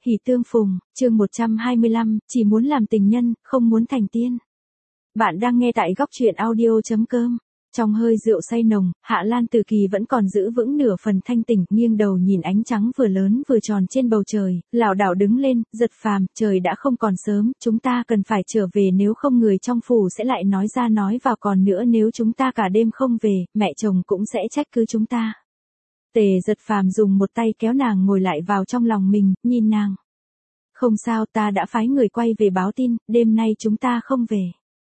hỷ tương phùng, chương 125, chỉ muốn làm tình nhân, không muốn thành tiên. Bạn đang nghe tại góc truyện audio.com. Trong hơi rượu say nồng, Hạ Lan Từ Kỳ vẫn còn giữ vững nửa phần thanh tỉnh, nghiêng đầu nhìn ánh trắng vừa lớn vừa tròn trên bầu trời, lảo đảo đứng lên, Giật Phàm, trời đã không còn sớm, chúng ta cần phải trở về, nếu không người trong phủ sẽ lại nói ra nói vào, còn nữa nếu chúng ta cả đêm không về, mẹ chồng cũng sẽ trách cứ chúng ta. Tề Giật Phàm dùng một tay kéo nàng ngồi lại vào trong lòng mình, nhìn nàng. Không sao, ta đã phái người quay về báo tin, đêm nay chúng ta không về.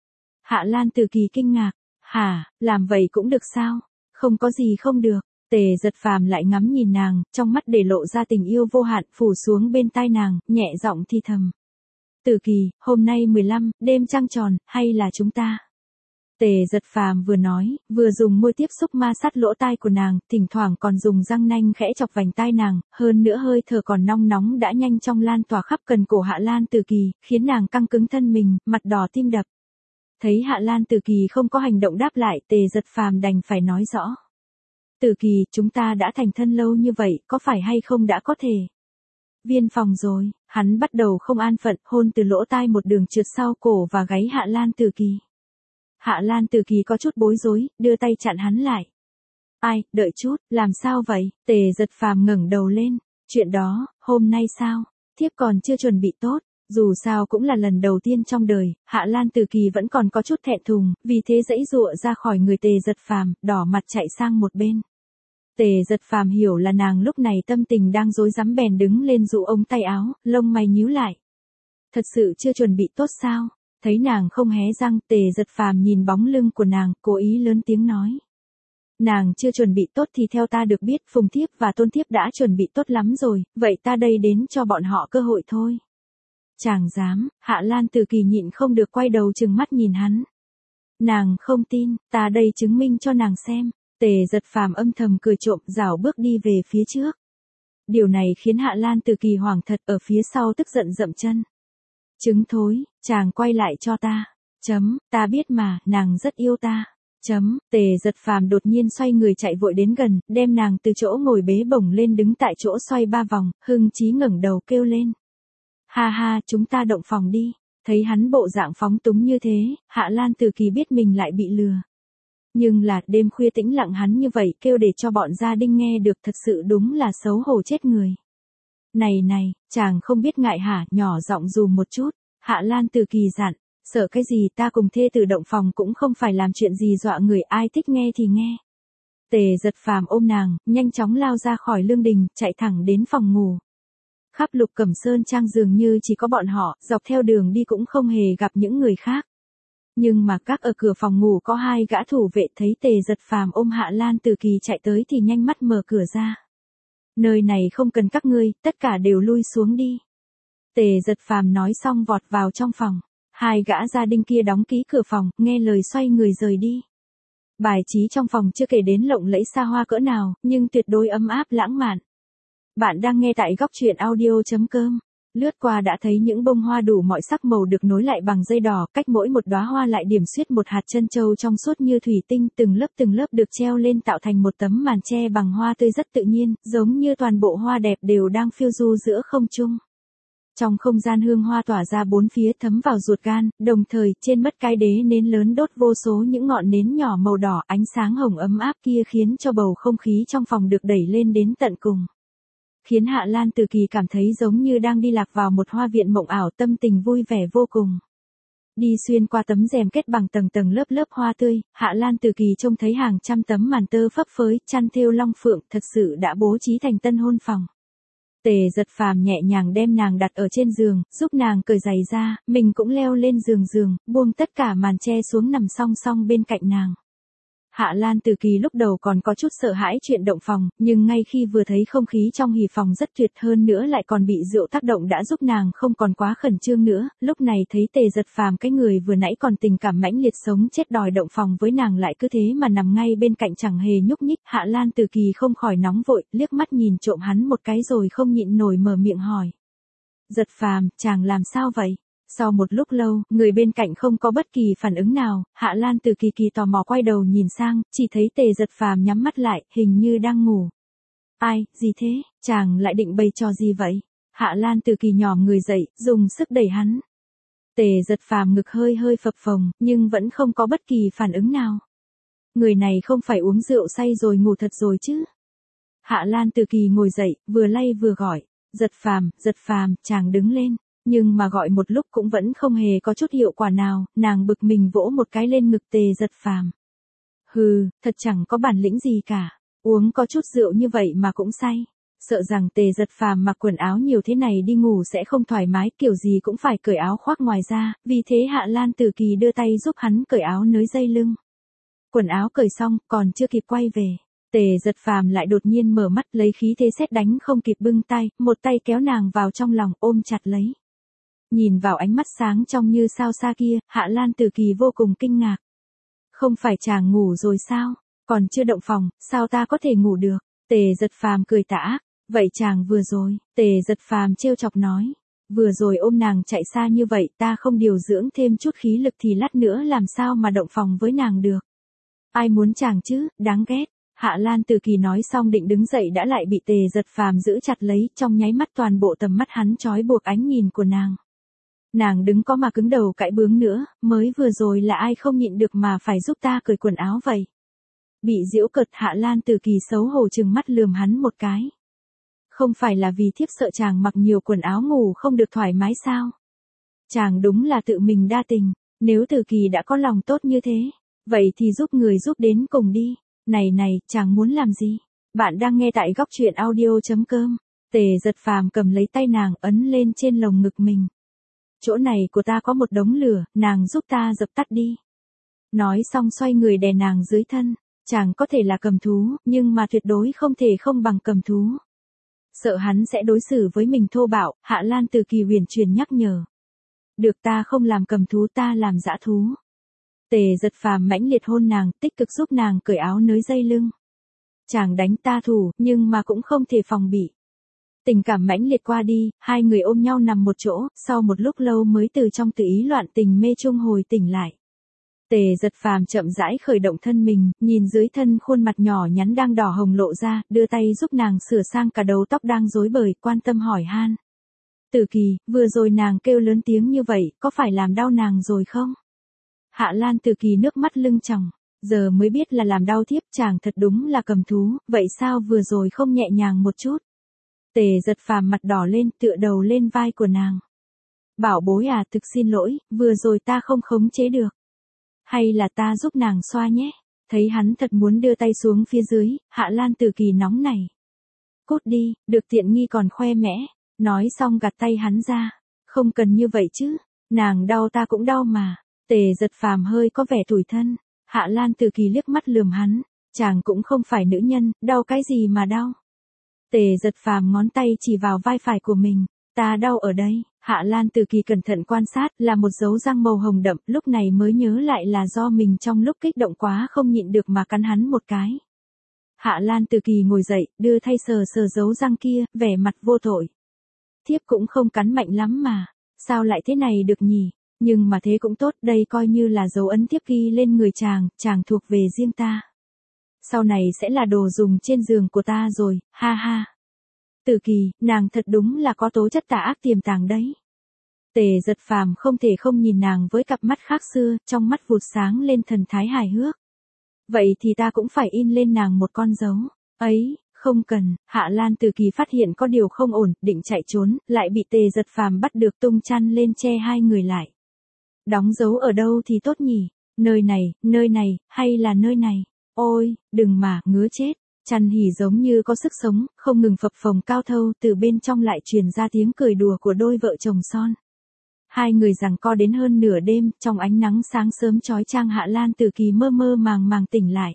Hạ Lan Từ Kỳ kinh ngạc. Hả, làm vậy cũng được sao? Không có gì không được. Tề Giật Phàm lại ngắm nhìn nàng, trong mắt để lộ ra tình yêu vô hạn, phủ xuống bên tai nàng, nhẹ giọng thi thầm. Từ Kỳ, hôm nay 15, đêm trăng tròn, hay là chúng ta? Tề Giật Phàm vừa nói, vừa dùng môi tiếp xúc ma sát lỗ tai của nàng, thỉnh thoảng còn dùng răng nanh khẽ chọc vành tai nàng, hơn nữa hơi thở còn nong nóng đã nhanh chóng lan tỏa khắp cần cổ Hạ Lan Từ Kỳ, khiến nàng căng cứng thân mình, mặt đỏ tim đập. Thấy Hạ Lan Từ Kỳ không có hành động đáp lại, Tề Giật Phàm đành phải nói rõ. Từ Kỳ, chúng ta đã thành thân lâu như vậy, có phải hay không đã có thể? Viên phòng rồi, hắn bắt đầu không an phận, hôn từ lỗ tai một đường trượt sau cổ và gáy Hạ Lan Từ Kỳ. Hạ Lan Từ Kỳ có chút bối rối, đưa tay chặn hắn lại. Ai, đợi chút, làm sao vậy? Tề Giật Phàm ngẩng đầu lên. Chuyện đó, hôm nay sao? Thiếp còn chưa chuẩn bị tốt. Dù sao cũng là lần đầu tiên trong đời, Hạ Lan Từ Kỳ vẫn còn có chút thẹn thùng, vì thế giãy giụa ra khỏi người Tề Giật Phàm, đỏ mặt chạy sang một bên. Tề Giật Phàm hiểu là nàng lúc này tâm tình đang rối rắm, bèn đứng lên dụ ống tay áo, lông mày nhíu lại. Thật sự chưa chuẩn bị tốt sao? Thấy nàng không hé răng, Tề Giật Phàm nhìn bóng lưng của nàng, cố ý lớn tiếng nói. Nàng chưa chuẩn bị tốt thì theo ta được biết, Phùng Thiếp và Tôn Thiếp đã chuẩn bị tốt lắm rồi, vậy ta đây đến cho bọn họ cơ hội thôi. Chàng dám, Hạ Lan Từ Kỳ nhịn không được quay đầu trừng mắt nhìn hắn. Nàng không tin, ta đây chứng minh cho nàng xem. Tề Giật Phàm âm thầm cười trộm, rảo bước đi về phía trước. Điều này khiến Hạ Lan Từ Kỳ hoảng thật, ở phía sau tức giận dậm chân. Trứng thối, chàng quay lại cho ta. Ta biết mà, nàng rất yêu ta. Tề Giật Phàm đột nhiên xoay người chạy vội đến gần, đem nàng từ chỗ ngồi bế bổng lên, đứng tại chỗ xoay 3 vòng, hưng chí ngẩng đầu kêu lên. Ha ha, chúng ta động phòng đi. Thấy hắn bộ dạng phóng túng như thế, Hạ Lan Từ Kỳ biết mình lại bị lừa. Nhưng là đêm khuya tĩnh lặng hắn như vậy kêu để cho bọn gia đình nghe được, thật sự đúng là xấu hổ chết người. Này, chàng không biết ngại hả? Nhỏ giọng dù một chút. Hạ Lan Từ Kỳ dặn, sợ cái gì, ta cùng thê tử động phòng cũng không phải làm chuyện gì dọa người, ai thích nghe thì nghe. Tề Giật Phàm ôm nàng, nhanh chóng lao ra khỏi lương đình, chạy thẳng đến phòng ngủ. Khắp Lục Cẩm Sơn Trang dường như chỉ có bọn họ, dọc theo đường đi cũng không hề gặp những người khác. Nhưng mà các ở cửa phòng ngủ có 2 gã thủ vệ thấy Tề Giật Phàm ôm Hạ Lan Từ Kỳ chạy tới thì nhanh mắt mở cửa ra. Nơi này không cần các ngươi, tất cả đều lui xuống đi. Tề Giật Phàm nói xong vọt vào trong phòng. 2 gã gia đình kia đóng kỹ cửa phòng, nghe lời xoay người rời đi. Bài trí trong phòng chưa kể đến lộng lẫy xa hoa cỡ nào, nhưng tuyệt đối ấm áp lãng mạn. Bạn đang nghe tại góc truyện audio.com. Lướt qua đã thấy những bông hoa đủ mọi sắc màu được nối lại bằng dây đỏ, cách mỗi một đóa hoa lại điểm xuyết một hạt trân châu trong suốt như thủy tinh, từng lớp được treo lên tạo thành một tấm màn che bằng hoa tươi rất tự nhiên, giống như toàn bộ hoa đẹp đều đang phiêu du giữa không trung. Trong không gian hương hoa tỏa ra bốn phía, thấm vào ruột gan, đồng thời trên mất cái đế nến lớn đốt vô số những ngọn nến nhỏ màu đỏ, ánh sáng hồng ấm áp kia khiến cho bầu không khí trong phòng được đẩy lên đến tận cùng. Khiến Hạ Lan Từ Kỳ cảm thấy giống như đang đi lạc vào một hoa viện mộng ảo, tâm tình vui vẻ vô cùng. Đi xuyên qua tấm rèm kết bằng tầng lớp hoa tươi, Hạ Lan Từ Kỳ trông thấy hàng trăm tấm màn tơ phấp phới, chăn thêu long phượng, thật sự đã bố trí thành tân hôn phòng. Tề Giật Phàm nhẹ nhàng đem nàng đặt ở trên giường, giúp nàng cởi giày ra, mình cũng leo lên giường, buông tất cả màn che xuống nằm song song bên cạnh nàng. Hạ Lan Từ Kỳ lúc đầu còn có chút sợ hãi chuyện động phòng, nhưng ngay khi vừa thấy không khí trong hỉ phòng rất tuyệt, hơn nữa lại còn bị rượu tác động, đã giúp nàng không còn quá khẩn trương nữa. Lúc này thấy Tề Giật Phàm, cái người vừa nãy còn tình cảm mãnh liệt sống chết đòi động phòng với nàng, lại cứ thế mà nằm ngay bên cạnh chẳng hề nhúc nhích, Hạ Lan Từ Kỳ không khỏi nóng vội, liếc mắt nhìn trộm hắn một cái rồi không nhịn nổi mở miệng hỏi. Giật Phàm, chàng làm sao vậy? Sau một lúc lâu, người bên cạnh không có bất kỳ phản ứng nào, Hạ Lan Từ Kỳ tò mò quay đầu nhìn sang, chỉ thấy Tề Giật Phàm nhắm mắt lại, hình như đang ngủ. Ai, gì thế, chàng lại định bày trò gì vậy? Hạ Lan Từ Kỳ nhòm người dậy, dùng sức đẩy hắn. Tề Giật Phàm ngực hơi hơi phập phồng, nhưng vẫn không có bất kỳ phản ứng nào. Người này không phải uống rượu say rồi ngủ thật rồi chứ. Hạ Lan Từ Kỳ ngồi dậy, vừa lay vừa gọi. Giật Phàm, chàng đứng lên. Nhưng mà gọi một lúc cũng vẫn không hề có chút hiệu quả nào, nàng bực mình vỗ một cái lên ngực Tề Giật Phàm. Hừ, thật chẳng có bản lĩnh gì cả. Uống có chút rượu như vậy mà cũng say. Sợ rằng Tề Giật Phàm mặc quần áo nhiều thế này đi ngủ sẽ không thoải mái, kiểu gì cũng phải cởi áo khoác ngoài ra, vì thế Hạ Lan Từ Kỳ đưa tay giúp hắn cởi áo nới dây lưng. Quần áo cởi xong, còn chưa kịp quay về, Tề Giật Phàm lại đột nhiên mở mắt, lấy khí thế sét đánh không kịp bưng tay, một tay kéo nàng vào trong lòng ôm chặt lấy. Nhìn vào ánh mắt sáng trong như sao xa kia, Hạ Lan Từ Kỳ vô cùng kinh ngạc. Không phải chàng ngủ rồi sao? Còn chưa động phòng, sao ta có thể ngủ được? Tề Giật Phàm cười tả. Vậy chàng vừa rồi, Tề Giật Phàm trêu chọc nói. Vừa rồi ôm nàng chạy xa như vậy, ta không điều dưỡng thêm chút khí lực thì lát nữa làm sao mà động phòng với nàng được. Ai muốn chàng chứ, đáng ghét. Hạ Lan Từ Kỳ nói xong định đứng dậy đã lại bị Tề Giật Phàm giữ chặt lấy, trong nháy mắt toàn bộ tầm mắt hắn trói buộc ánh nhìn của nàng. Nàng đứng có mà cứng đầu cãi bướng nữa, mới vừa rồi là ai không nhịn được mà phải giúp ta cởi quần áo vậy. Bị giễu cợt, Hạ Lan Từ Kỳ xấu hổ trừng mắt lườm hắn một cái. Không phải là vì thiếp sợ chàng mặc nhiều quần áo ngủ không được thoải mái sao? Chàng đúng là tự mình đa tình, nếu Từ Kỳ đã có lòng tốt như thế, vậy thì giúp người giúp đến cùng đi. Này, chàng muốn làm gì? Bạn đang nghe tại góc truyện audio.com. Tề Giật Phàm cầm lấy tay nàng ấn lên trên lồng ngực mình. Chỗ này của ta có một đống lửa, nàng giúp ta dập tắt đi. Nói xong xoay người đè nàng dưới thân. Chàng có thể là cầm thú, nhưng mà tuyệt đối không thể không bằng cầm thú. Sợ hắn sẽ đối xử với mình thô bạo, Hạ Lan Từ Kỳ huyền truyền nhắc nhở. Được, ta không làm cầm thú, ta làm dã thú. Tề Giật Phàm mãnh liệt hôn nàng, tích cực giúp nàng cởi áo nới dây lưng. Chàng đánh ta thủ, nhưng mà cũng không thể phòng bị. Tình cảm mãnh liệt qua đi, hai người ôm nhau nằm một chỗ, sau một lúc lâu mới từ trong tự ý loạn tình mê chung hồi tỉnh lại. Tề Giật Phàm chậm rãi khởi động thân mình, nhìn dưới thân khuôn mặt nhỏ nhắn đang đỏ hồng lộ ra, đưa tay giúp nàng sửa sang cả đầu tóc đang rối bời, quan tâm hỏi han. Từ Kỳ, vừa rồi nàng kêu lớn tiếng như vậy, có phải làm đau nàng rồi không? Hạ Lan Từ Kỳ nước mắt lưng tròng, giờ mới biết là làm đau thiếp, chàng thật đúng là cầm thú, vậy sao vừa rồi không nhẹ nhàng một chút? Tề Giật Phàm mặt đỏ lên, tựa đầu lên vai của nàng. Bảo bối à, thực xin lỗi, vừa rồi ta không khống chế được. Hay là ta giúp nàng xoa nhé? Thấy hắn thật muốn đưa tay xuống phía dưới, Hạ Lan Từ Kỳ nóng nảy. Cút đi, được tiện nghi còn khoe mẽ. Nói xong gạt tay hắn ra. Không cần như vậy chứ, nàng đau ta cũng đau mà. Tề Giật Phàm hơi có vẻ tủi thân. Hạ Lan Từ Kỳ liếc mắt lườm hắn. Chàng cũng không phải nữ nhân, đau cái gì mà đau. Tề Giật Phàm ngón tay chỉ vào vai phải của mình. Ta đau ở đây. Hạ Lan Từ Kỳ cẩn thận quan sát, là một dấu răng màu hồng đậm, lúc này mới nhớ lại là do mình trong lúc kích động quá không nhịn được mà cắn hắn một cái. Hạ Lan Từ Kỳ ngồi dậy, đưa thay sờ sờ dấu răng kia, vẻ mặt vô tội. Thiếp cũng không cắn mạnh lắm mà, sao lại thế này được nhỉ? Nhưng mà thế cũng tốt, đây coi như là dấu ấn thiếp ghi lên người chàng thuộc về riêng ta. Sau này sẽ là đồ dùng trên giường của ta rồi, ha ha. Từ Kỳ, nàng thật đúng là có tố chất tà ác tiềm tàng đấy. Tề Giật Phàm không thể không nhìn nàng với cặp mắt khác xưa, trong mắt vụt sáng lên thần thái hài hước. Vậy thì ta cũng phải in lên nàng một con dấu. Ấy, không cần. Hạ Lan Từ Kỳ phát hiện có điều không ổn, định chạy trốn, lại bị Tề Giật Phàm bắt được, tung chăn lên che hai người lại. Đóng dấu ở đâu thì tốt nhỉ? Nơi này, hay là nơi này? Ôi, đừng mà, ngứa chết. Chăn hỉ giống như có sức sống, không ngừng phập phồng cao thâu, từ bên trong lại truyền ra tiếng cười đùa của đôi vợ chồng son. Hai người giằng co đến hơn nửa đêm, trong ánh nắng sáng sớm chói chang, Hạ Lan Từ Kỳ mơ mơ màng màng tỉnh lại.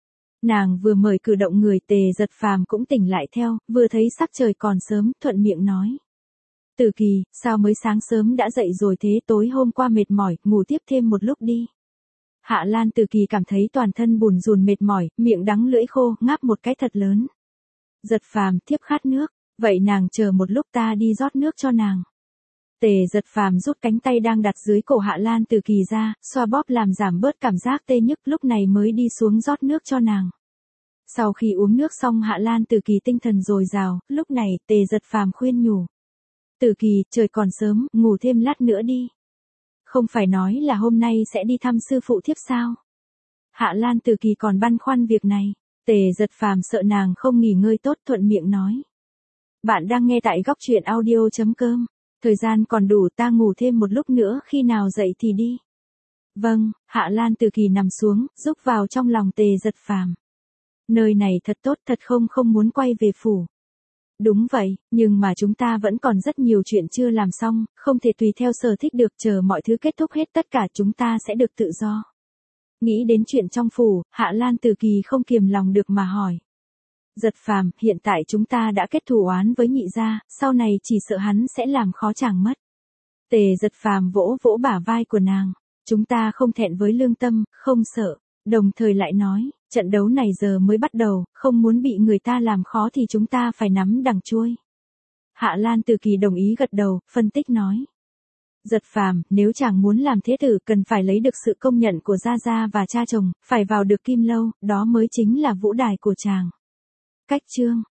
Nàng vừa mời cử động người, Tề Giật Phàm cũng tỉnh lại theo, vừa thấy sắc trời còn sớm, thuận miệng nói. Từ Kỳ, sao mới sáng sớm đã dậy rồi thế, tối hôm qua mệt mỏi, ngủ tiếp thêm một lúc đi. Hạ Lan Từ Kỳ cảm thấy toàn thân bùn rùn mệt mỏi, miệng đắng lưỡi khô, ngáp một cái thật lớn. Giật Phàm, thiếp khát nước, vậy nàng chờ một lúc ta đi rót nước cho nàng. Tề Giật Phàm rút cánh tay đang đặt dưới cổ Hạ Lan Từ Kỳ ra, xoa bóp làm giảm bớt cảm giác tê nhức, lúc này mới đi xuống rót nước cho nàng. Sau khi uống nước xong, Hạ Lan Từ Kỳ tinh thần dồi dào, lúc này Tề Giật Phàm khuyên nhủ. Từ Kỳ, trời còn sớm, ngủ thêm lát nữa đi. Không phải nói là hôm nay sẽ đi thăm sư phụ thiếp sao? Hạ Lan Từ Kỳ còn băn khoăn việc này. Tề Giật Phàm sợ nàng không nghỉ ngơi tốt thuận miệng nói. Bạn đang nghe tại góc truyện audio.com. Thời gian còn đủ, ta ngủ thêm một lúc nữa, khi nào dậy thì đi. Vâng, Hạ Lan Từ Kỳ nằm xuống, rúc vào trong lòng Tề Giật Phàm. Nơi này thật tốt, thật không muốn quay về phủ. Đúng vậy, nhưng mà chúng ta vẫn còn rất nhiều chuyện chưa làm xong, không thể tùy theo sở thích được, chờ mọi thứ kết thúc hết tất cả chúng ta sẽ được tự do. Nghĩ đến chuyện trong phủ, Hạ Lan Từ Kỳ không kiềm lòng được mà hỏi. Giật Phàm, hiện tại chúng ta đã kết thù oán với Nhị gia, sau này chỉ sợ hắn sẽ làm khó chàng mất. Tề Giật Phàm vỗ vỗ bả vai của nàng. Chúng ta không thẹn với lương tâm, không sợ. Đồng thời lại nói, trận đấu này giờ mới bắt đầu, không muốn bị người ta làm khó thì chúng ta phải nắm đằng chuôi. Hạ Lan Từ Kỳ đồng ý gật đầu, phân tích nói. Giật Phàm, nếu chàng muốn làm thế tử cần phải lấy được sự công nhận của gia gia và cha chồng, phải vào được Kim Lâu, đó mới chính là vũ đài của chàng. Cách chương